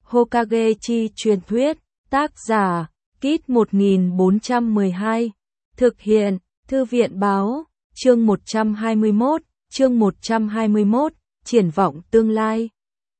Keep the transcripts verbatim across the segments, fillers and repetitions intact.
Hokage chi truyền thuyết, tác giả, Kit một nghìn bốn trăm mười hai, thực hiện, Thư viện báo, chương một trăm hai mươi mốt, chương một trăm hai mươi mốt, triển vọng tương lai.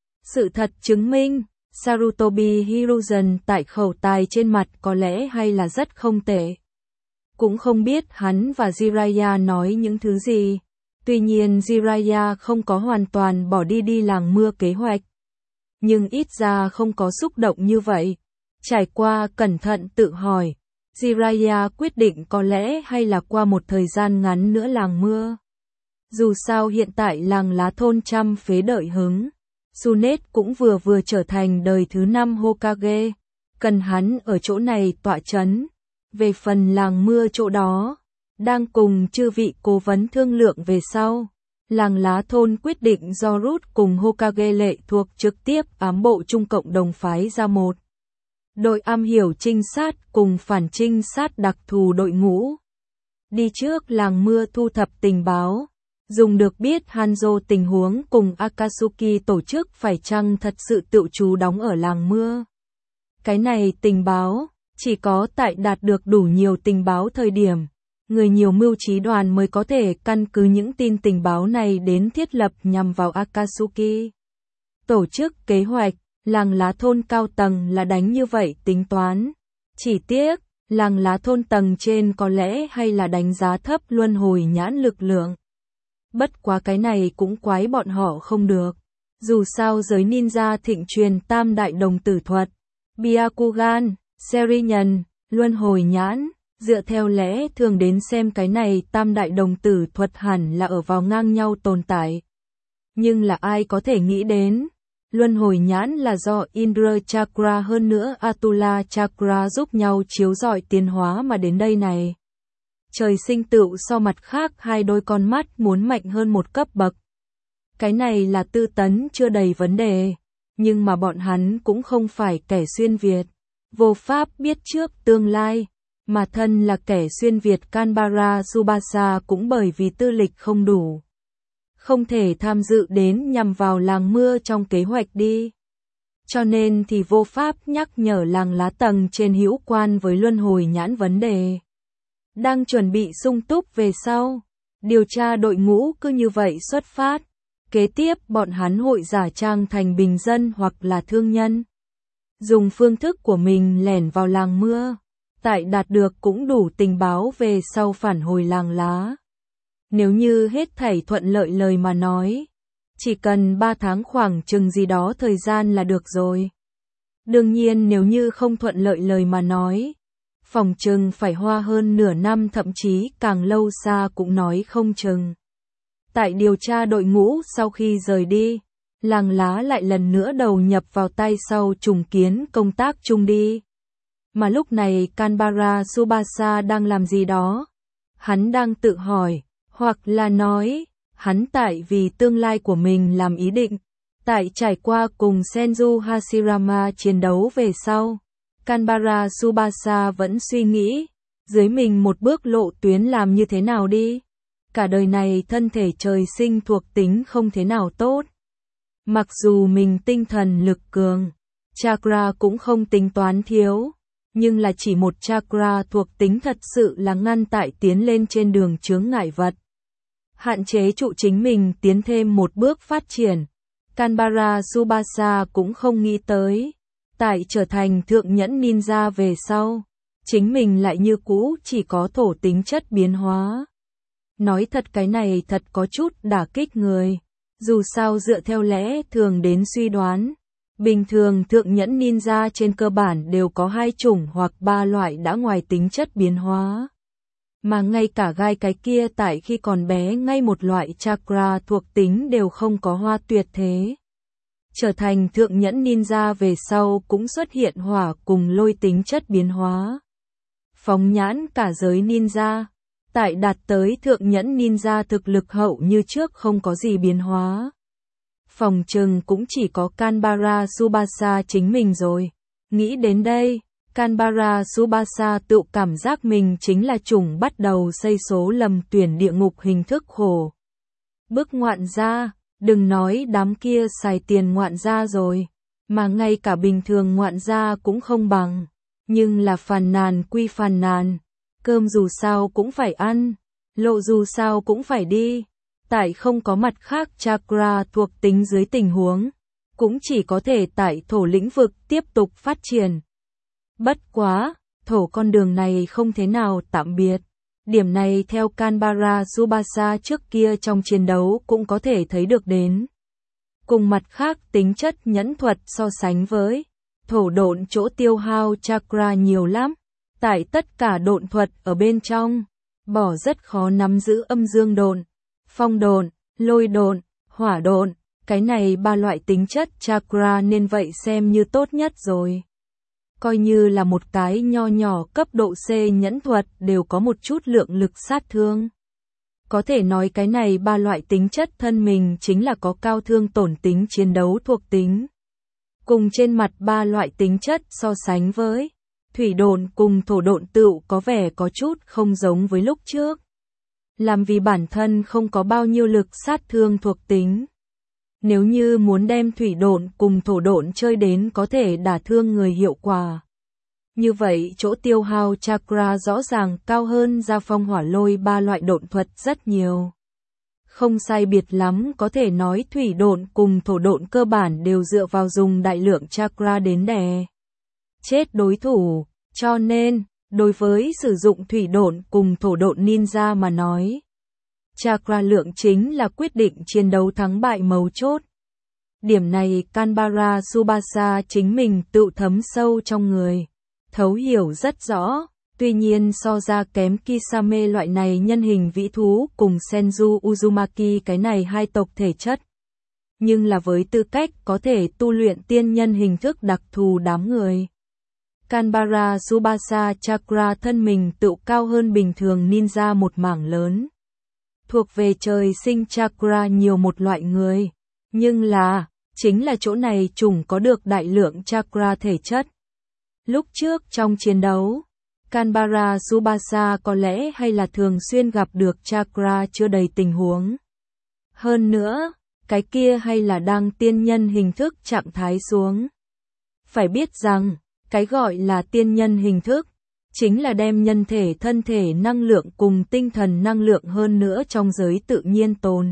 Sự thật chứng minh, Sarutobi Hiruzen tại khẩu tài trên mặt có lẽ hay là rất không tệ. Cũng không biết hắn và Jiraiya nói những thứ gì. Tuy nhiên Jiraiya không có hoàn toàn bỏ đi đi làng mưa kế hoạch. Nhưng ít ra không có xúc động như vậy. Trải qua cẩn thận tự hỏi, Jiraiya quyết định có lẽ hay là qua một thời gian ngắn nữa làng mưa. Dù sao hiện tại làng lá thôn trăm phế đợi hứng. Tsunade cũng vừa vừa trở thành đời thứ năm Hokage. Cần hắn ở chỗ này tọa chấn. Về phần làng mưa chỗ đó, đang cùng chư vị cố vấn thương lượng về sau. Làng lá thôn quyết định do rút cùng Hokage lệ thuộc trực tiếp ám bộ trung cộng đồng phái ra một đội am hiểu trinh sát cùng phản trinh sát đặc thù đội ngũ. Đi trước làng mưa thu thập tình báo, dùng được biết Hanzo tình huống cùng Akatsuki tổ chức phải chăng thật sự tự trú đóng ở làng mưa. Cái này tình báo, chỉ có tại đạt được đủ nhiều tình báo thời điểm, người nhiều mưu trí đoàn mới có thể căn cứ những tin tình báo này đến thiết lập nhằm vào Akatsuki. Tổ chức kế hoạch, làng lá thôn cao tầng là đánh như vậy tính toán. Chỉ tiếc, làng lá thôn tầng trên có lẽ hay là đánh giá thấp luân hồi nhãn lực lượng. Bất quá cái này cũng quái bọn họ không được. Dù sao giới ninja thịnh truyền tam đại đồng tử thuật, Byakugan, Serinhân, luân hồi nhãn. Dựa theo lẽ thường đến xem cái này tam đại đồng tử thuật hẳn là ở vào ngang nhau tồn tại. Nhưng là ai có thể nghĩ đến, luân hồi nhãn là do Indra Chakra hơn nữa Atula Chakra giúp nhau chiếu rọi tiến hóa mà đến đây này. Trời sinh tựu so mặt khác hai đôi con mắt muốn mạnh hơn một cấp bậc. Cái này là tư tấn chưa đầy vấn đề, nhưng mà bọn hắn cũng không phải kẻ xuyên Việt, vô pháp biết trước tương lai. Mà thân là kẻ xuyên Việt Kanbara Tsubasa cũng bởi vì tư lịch không đủ, không thể tham dự đến nhằm vào làng mưa trong kế hoạch đi. Cho nên thì vô pháp nhắc nhở làng lá tầng trên hữu quan với luân hồi nhãn vấn đề. Đang chuẩn bị sung túc về sau, điều tra đội ngũ cứ như vậy xuất phát. Kế tiếp bọn hắn hội giả trang thành bình dân hoặc là thương nhân. Dùng phương thức của mình lẻn vào làng mưa. Tại đạt được cũng đủ tình báo về sau phản hồi làng lá. Nếu như hết thảy thuận lợi lời mà nói, chỉ cần ba tháng khoảng chừng gì đó thời gian là được rồi. Đương nhiên nếu như không thuận lợi lời mà nói, phòng chừng phải hoa hơn nửa năm thậm chí càng lâu xa cũng nói không chừng. Tại điều tra đội ngũ sau khi rời đi, làng lá lại lần nữa đầu nhập vào tay sau trùng kiến công tác chung đi. Mà lúc này Kanbara Tsubasa đang làm gì đó? Hắn đang tự hỏi, hoặc là nói, hắn tại vì tương lai của mình làm ý định. Tại trải qua cùng Senju Hashirama chiến đấu về sau, Kanbara Tsubasa vẫn suy nghĩ, dưới mình một bước lộ tuyến làm như thế nào đi. Cả đời này thân thể trời sinh thuộc tính không thế nào tốt. Mặc dù mình tinh thần lực cường, chakra cũng không tính toán thiếu. Nhưng là chỉ một chakra thuộc tính thật sự là ngăn tại tiến lên trên đường chướng ngại vật. Hạn chế trụ chính mình tiến thêm một bước phát triển. Kanbara Tsubasa cũng không nghĩ tới. Tại trở thành thượng nhẫn ninja về sau, chính mình lại như cũ chỉ có thổ tính chất biến hóa. Nói thật cái này thật có chút đả kích người. Dù sao dựa theo lẽ thường đến suy đoán. Bình thường thượng nhẫn ninja trên cơ bản đều có hai chủng hoặc ba loại đã ngoài tính chất biến hóa. Mà ngay cả gai cái kia tại khi còn bé ngay một loại chakra thuộc tính đều không có hoa tuyệt thế. Trở thành thượng nhẫn ninja về sau cũng xuất hiện hỏa cùng lôi tính chất biến hóa. Phóng nhãn cả giới ninja, tại đạt tới thượng nhẫn ninja thực lực hậu như trước không có gì biến hóa. Phòng trừng cũng chỉ có Kanbara Tsubasa chính mình rồi. Nghĩ đến đây, Kanbara Tsubasa tự cảm giác mình chính là chủng bắt đầu xây số lầm tuyển địa ngục hình thức khổ. Bức ngoạn gia, đừng nói đám kia xài tiền ngoạn gia rồi. mà ngay cả bình thường ngoạn gia cũng không bằng. Nhưng là phàn nàn quy phàn nàn, cơm dù sao cũng phải ăn, lộ dù sao cũng phải đi. Tại không có mặt khác chakra thuộc tính dưới tình huống, cũng chỉ có thể tại thổ lĩnh vực tiếp tục phát triển. Bất quá, thổ con đường này không thế nào tạm biệt. Điểm này theo Canberra Subasa trước kia trong chiến đấu cũng có thể thấy được đến. Cùng mặt khác tính chất nhẫn thuật so sánh với thổ độn chỗ tiêu hao chakra nhiều lắm. Tại tất cả độn thuật ở bên trong, bỏ rất khó nắm giữ âm dương độn, phong độn, lôi độn, hỏa độn. Cái này ba loại tính chất chakra nên vậy xem như tốt nhất rồi. Coi như là một cái nho nhỏ cấp độ C nhẫn thuật đều có một chút lượng lực sát thương. Có thể nói cái này ba loại tính chất thân mình chính là có cao thương tổn tính chiến đấu thuộc tính. Cùng trên mặt ba loại tính chất so sánh với thủy độn cùng thổ độn tựu có vẻ có chút không giống với lúc trước. Làm vì bản thân không có bao nhiêu lực sát thương thuộc tính. Nếu như muốn đem thủy độn cùng thổ độn chơi đến có thể đả thương người hiệu quả. Như vậy chỗ tiêu hao chakra rõ ràng cao hơn ra phong hỏa lôi ba loại độn thuật rất nhiều. Không sai biệt lắm có thể nói thủy độn cùng thổ độn cơ bản đều dựa vào dùng đại lượng chakra đến đè chết đối thủ. Cho nên, đối với sử dụng thủy độn cùng thổ độn ninja mà nói, chakra lượng chính là quyết định chiến đấu thắng bại mấu chốt. Điểm này Canberra Subasa chính mình tự thấm sâu trong người, thấu hiểu rất rõ. Tuy nhiên so ra kém Kisame loại này nhân hình vĩ thú cùng Senju Uzumaki cái này hai tộc thể chất. Nhưng là với tư cách có thể tu luyện tiên nhân hình thức đặc thù đám người. Canberra Subasa chakra thân mình tự cao hơn bình thường ninja một mảng lớn. Thuộc về trời sinh chakra nhiều một loại người. Nhưng là, chính là chỗ này chủng có được đại lượng chakra thể chất. Lúc trước trong chiến đấu, Canberra Subasa có lẽ hay là thường xuyên gặp được chakra chưa đầy tình huống. Hơn nữa, cái kia hay là đang tiên nhân hình thức trạng thái xuống. Phải biết rằng, cái gọi là tiên nhân hình thức, chính là đem nhân thể thân thể năng lượng cùng tinh thần năng lượng hơn nữa trong giới tự nhiên tồn.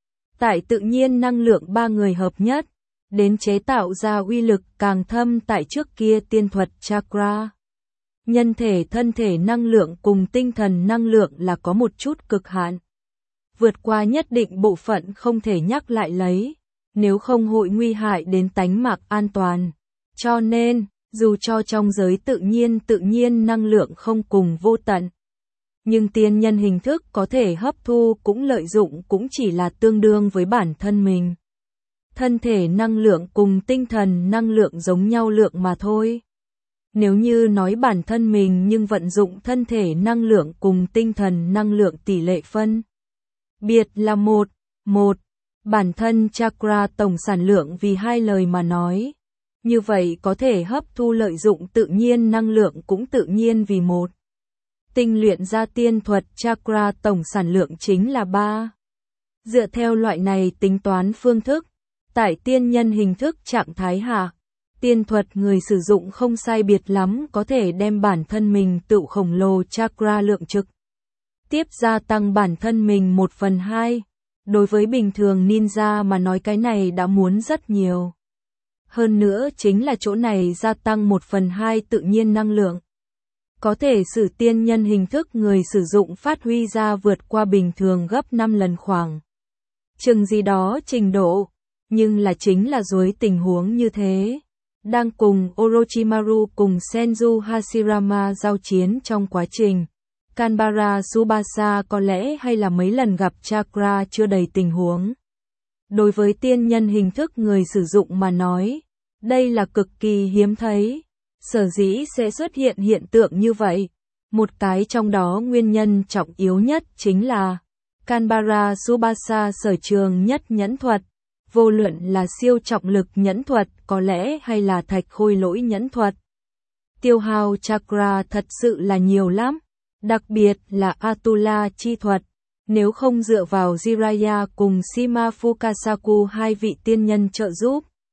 Tại tự nhiên năng lượng ba người hợp nhất, đến chế tạo ra uy lực càng thâm tại trước kia tiên thuật chakra. Nhân thể thân thể năng lượng cùng tinh thần năng lượng là có một chút cực hạn. Vượt qua nhất định bộ phận không thể nhắc lại lấy, nếu không hội nguy hại đến tánh mạng an toàn. Cho nên, dù cho trong giới tự nhiên tự nhiên năng lượng không cùng vô tận, nhưng tiên nhân hình thức có thể hấp thu cũng lợi dụng cũng chỉ là tương đương với bản thân mình. Thân thể năng lượng cùng tinh thần năng lượng giống nhau lượng mà thôi. Nếu như nói bản thân mình nhưng vận dụng thân thể năng lượng cùng tinh thần năng lượng tỷ lệ phân biệt là một, một, bản thân chakra tổng sản lượng vì hai lời mà nói. Như vậy có thể hấp thu lợi dụng tự nhiên năng lượng cũng tự nhiên vì một. Tinh luyện ra tiên thuật chakra tổng sản lượng chính là ba. Dựa theo loại này tính toán phương thức, tại tiên nhân hình thức trạng thái hạ, tiên thuật người sử dụng không sai biệt lắm có thể đem bản thân mình tự khổng lồ chakra lượng trực. Tiếp gia tăng bản thân mình một phần hai. Đối với bình thường ninja mà nói cái này đã muốn rất nhiều. Hơn nữa chính là chỗ này gia tăng một phần hai tự nhiên năng lượng. Có thể sử tiên nhân hình thức người sử dụng phát huy ra vượt qua bình thường gấp năm lần khoảng. Chừng gì đó trình độ, nhưng là chính là dưới tình huống như thế. Đang cùng Orochimaru cùng Senju Hashirama giao chiến trong quá trình, Canberra Subasa có lẽ hay là mấy lần gặp chakra chưa đầy tình huống. Đối với tiên nhân hình thức người sử dụng mà nói, đây là cực kỳ hiếm thấy. Sở dĩ sẽ xuất hiện hiện tượng như vậy. Một cái trong đó nguyên nhân trọng yếu nhất chính là Canberra Subasa sở trường nhất nhẫn thuật. Vô luận là siêu trọng lực nhẫn thuật có lẽ hay là thạch khôi lỗi nhẫn thuật. Tiêu hao chakra thật sự là nhiều lắm. Đặc biệt là Atula chi thuật. Nếu không dựa vào Jiraiya cùng Shima Fukasaku hai vị tiên nhân trợ giúp,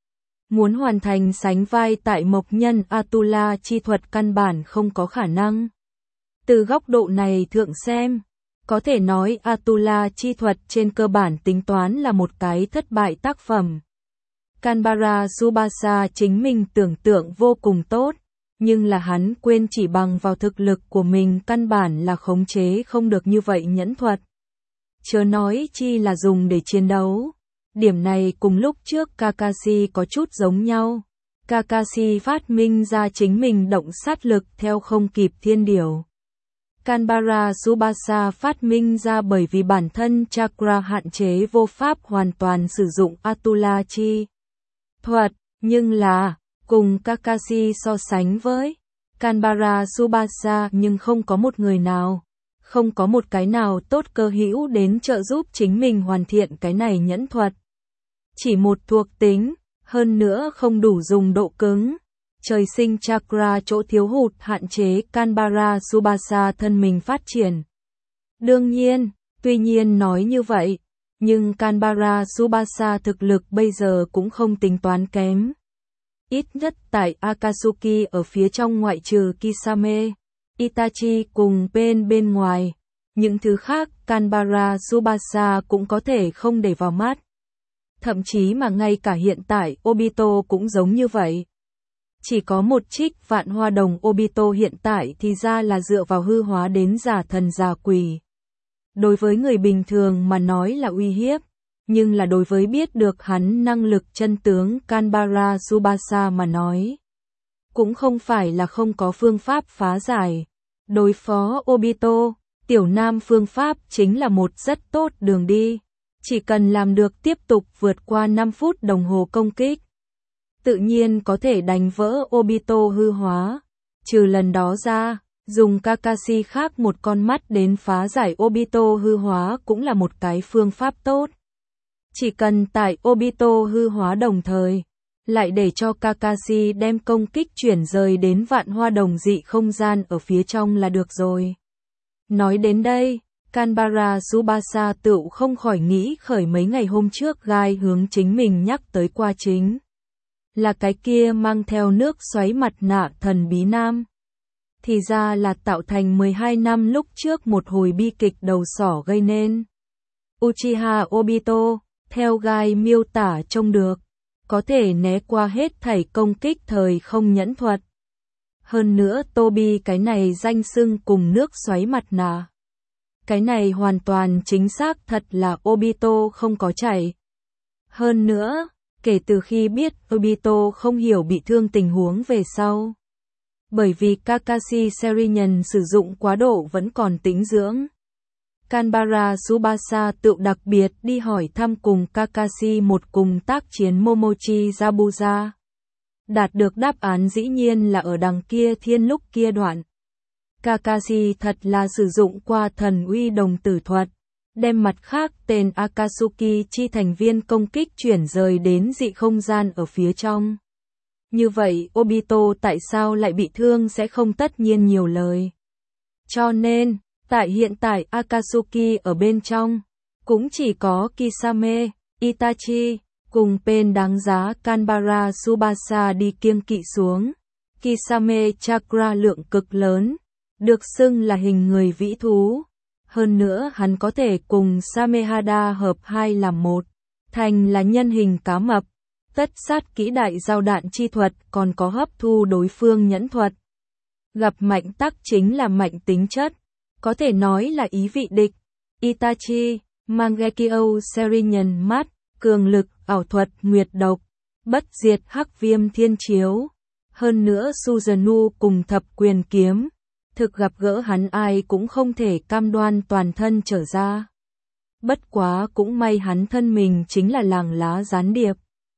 Muốn hoàn thành sánh vai tại mộc nhân Atula chi thuật căn bản không có khả năng. Từ góc độ này thượng xem, có thể nói Atula chi thuật trên cơ bản tính toán là một cái thất bại tác phẩm. Kanbara Subasa chính mình tưởng tượng vô cùng tốt, nhưng là hắn quên chỉ bằng vào thực lực của mình căn bản là khống chế không được như vậy nhẫn thuật. Chớ nói chi là dùng để chiến đấu. Điểm này cùng lúc trước Kakashi có chút giống nhau. Kakashi phát minh ra chính mình động sát lực theo không kịp thiên điều. Kanbara Subasa phát minh ra bởi vì bản thân chakra hạn chế vô pháp hoàn toàn sử dụng Atula chi thuật, nhưng là, cùng Kakashi so sánh với Kanbara Subasa nhưng không có một người nào, không có một cái nào tốt cơ hữu đến trợ giúp chính mình hoàn thiện cái này nhẫn thuật. Chỉ một thuộc tính, hơn nữa không đủ dùng độ cứng. Trời sinh chakra chỗ thiếu hụt hạn chế Kanbara Subasa thân mình phát triển. Đương nhiên, tuy nhiên nói như vậy, nhưng Kanbara Subasa thực lực bây giờ cũng không tính toán kém. Ít nhất tại Akatsuki ở phía trong ngoại trừ Kisame, Itachi cùng bên bên ngoài, những thứ khác Kanbara Subasa cũng có thể không để vào mắt. Thậm chí mà ngay cả hiện tại Obito cũng giống như vậy. Chỉ có một trích vạn hoa đồng Obito hiện tại thì ra là dựa vào hư hóa đến giả thần giả quỷ. Đối với người bình thường mà nói là uy hiếp, nhưng là đối với biết được hắn năng lực chân tướng Kanbara Subasa mà nói, cũng không phải là không có phương pháp phá giải. Đối phó Obito, tiểu nam phương pháp chính là một rất tốt đường đi. Chỉ cần làm được tiếp tục vượt qua năm phút đồng hồ công kích, tự nhiên có thể đánh vỡ Obito hư hóa. Trừ lần đó ra, dùng Kakashi khác một con mắt đến phá giải Obito hư hóa cũng là một cái phương pháp tốt. Chỉ cần tại Obito hư hóa đồng thời, lại để cho Kakashi đem công kích chuyển rời đến vạn hoa đồng dị không gian ở phía trong là được rồi. Nói đến đây, Kanbara Subasa tự không khỏi nghĩ khởi mấy ngày hôm trước Gai hướng chính mình nhắc tới qua chính. Là cái kia mang theo nước xoáy mặt nạ thần bí nam. Thì ra là tạo thành mười hai năm lúc trước một hồi bi kịch đầu sỏ gây nên. Uchiha Obito, theo Gai miêu tả trông được, có thể né qua hết thảy công kích thời không nhẫn thuật. Hơn nữa Tobi cái này danh xưng cùng nước xoáy mặt nạ. Cái này hoàn toàn chính xác thật là Obito không có chảy. Hơn nữa, kể từ khi biết Obito không hiểu bị thương tình huống về sau. Bởi vì Kakashi Seriyan sử dụng quá độ vẫn còn tĩnh dưỡng. Kanbara Subasa tự đặc biệt đi hỏi thăm cùng Kakashi một cùng tác chiến Momochi Zabuza. Đạt được đáp án dĩ nhiên là ở đằng kia thiên lúc kia đoạn. Kakashi thật là sử dụng qua thần uy đồng tử thuật, đem mặt khác tên Akatsuki chi thành viên công kích chuyển rời đến dị không gian ở phía trong. Như vậy Obito tại sao lại bị thương sẽ không tất nhiên nhiều lời. Cho nên, tại hiện tại Akatsuki ở bên trong, cũng chỉ có Kisame, Itachi, cùng bên đáng giá Kanbara Subasa đi kiêng kỵ xuống. Kisame chakra lượng cực lớn, được xưng là hình người vĩ thú. Hơn nữa hắn có thể cùng Samehada hợp hai làm một, thành là nhân hình cá mập. Tất sát kỹ đại giao đạn chi thuật còn có hấp thu đối phương nhẫn thuật. Gặp mạnh tắc chính là mạnh tính chất, có thể nói là ý vị địch. Itachi, Mangekyo Seriyan mắt, cường lực, ảo thuật, nguyệt độc, bất diệt hắc viêm thiên chiếu. Hơn nữa Suzuno cùng thập quyền kiếm. Thực gặp gỡ hắn ai cũng không thể cam đoan toàn thân trở ra. Bất quá cũng may hắn thân mình chính là làng lá gián điệp.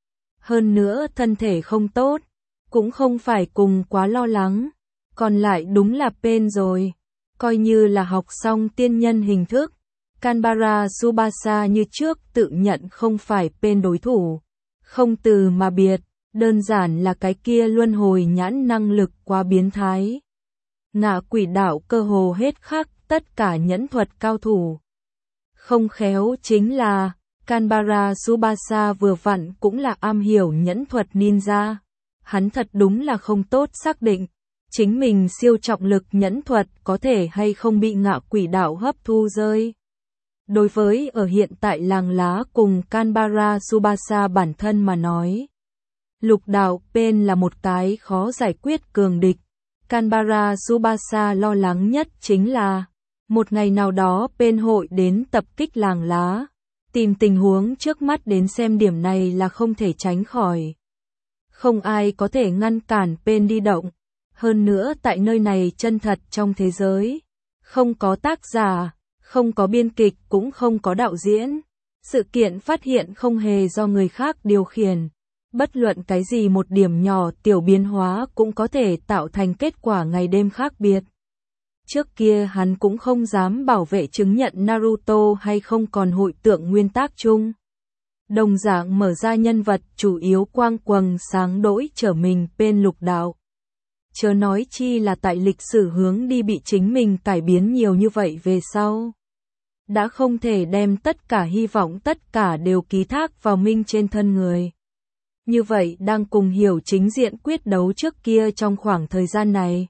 Hơn nữa thân thể không tốt, cũng không phải cùng quá lo lắng. Còn lại đúng là Pen rồi. Coi như là học xong tiên nhân hình thức. Kanbara Subasa như trước tự nhận không phải Pen đối thủ. Không từ mà biệt, đơn giản là cái kia luân hồi nhãn năng lực quá biến thái. Ngạ quỷ đạo cơ hồ hết khắc tất cả nhẫn thuật cao thủ. Không khéo chính là, Kanbara Tsubasa vừa vặn cũng là am hiểu nhẫn thuật ninja. Hắn thật đúng là không tốt xác định, chính mình siêu trọng lực nhẫn thuật có thể hay không bị ngạ quỷ đạo hấp thu rơi. Đối với ở hiện tại làng lá cùng Kanbara Tsubasa bản thân mà nói, lục đạo Pain là một cái khó giải quyết cường địch. Kanbara Tsubasa lo lắng nhất chính là một ngày nào đó Pain hội đến tập kích làng lá. Tìm tình huống trước mắt đến xem điểm này là không thể tránh khỏi. Không ai có thể ngăn cản Pain đi động. Hơn nữa tại nơi này chân thật trong thế giới, không có tác giả, không có biên kịch cũng không có đạo diễn. Sự kiện phát hiện không hề do người khác điều khiển. Bất luận cái gì một điểm nhỏ tiểu biến hóa cũng có thể tạo thành kết quả ngày đêm khác biệt. Trước kia hắn cũng không dám bảo vệ chứng nhận Naruto hay không còn hội tượng nguyên tác chung. Đồng dạng mở ra nhân vật chủ yếu quang quầng sáng đỗi trở mình bên lục đạo. Chớ nói chi là tại lịch sử hướng đi bị chính mình cải biến nhiều như vậy về sau. Đã không thể đem tất cả hy vọng tất cả đều ký thác vào Minh trên thân người. Như vậy đang cùng hiểu chính diện quyết đấu trước kia trong khoảng thời gian này.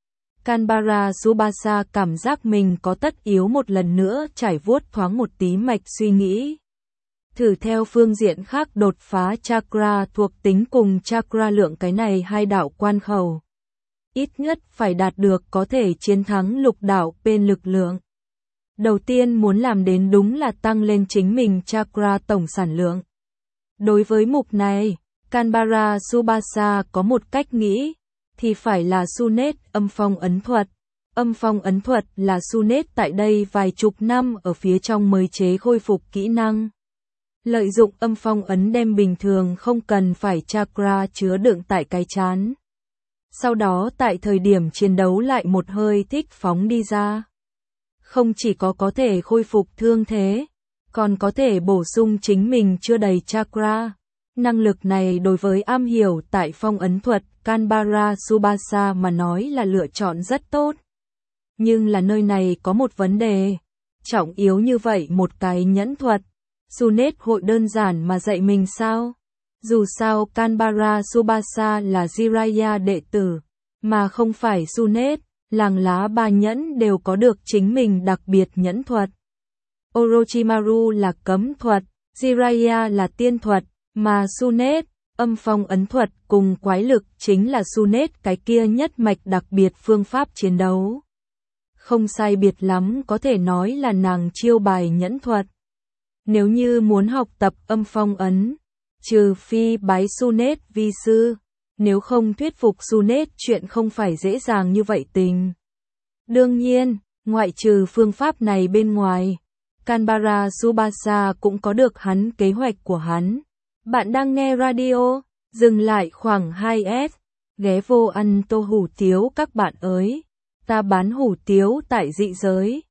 Kanbara Tsubasa cảm giác mình có tất yếu một lần nữa trải vuốt thoáng một tí mạch suy nghĩ. Thử theo phương diện khác đột phá chakra thuộc tính cùng chakra lượng cái này hai đạo quan khẩu. Ít nhất phải đạt được có thể chiến thắng lục đạo bên lực lượng. Đầu tiên muốn làm đến đúng là tăng lên chính mình chakra tổng sản lượng. Đối với mục này, Kanbara Tsubasa có một cách nghĩ, thì phải là Sunet âm phong ấn thuật. Âm phong ấn thuật là Sunet tại đây vài chục năm ở phía trong mới chế khôi phục kỹ năng. Lợi dụng âm phong ấn đem bình thường không cần phải chakra chứa đựng tại cái chán. Sau đó tại thời điểm chiến đấu lại một hơi thích phóng đi ra. Không chỉ có có thể khôi phục thương thế, còn có thể bổ sung chính mình chưa đầy chakra. Năng lực này đối với am hiểu tại phong ấn thuật Kanbara Tsubasa mà nói là lựa chọn rất tốt. Nhưng là nơi này có một vấn đề. Trọng yếu như vậy một cái nhẫn thuật. Sunet hội đơn giản mà dạy mình sao? Dù sao Kanbara Tsubasa là Jiraiya đệ tử, mà không phải Sunet, làng lá ba nhẫn đều có được chính mình đặc biệt nhẫn thuật. Orochimaru là cấm thuật, Jiraiya là tiên thuật, mà Sunet, âm phong ấn thuật cùng quái lực chính là Sunet cái kia nhất mạch đặc biệt phương pháp chiến đấu. Không sai biệt lắm có thể nói là nàng chiêu bài nhẫn thuật. Nếu như muốn học tập âm phong ấn, trừ phi bái Sunet vi sư, nếu không thuyết phục Sunet chuyện không phải dễ dàng như vậy tình. Đương nhiên, ngoại trừ phương pháp này bên ngoài, Kanbara Tsubasa cũng có được hắn kế hoạch của hắn. Bạn đang nghe radio, dừng lại khoảng hai S, ghé vô ăn tô hủ tiếu các bạn ơi. Ta bán hủ tiếu tại dị giới,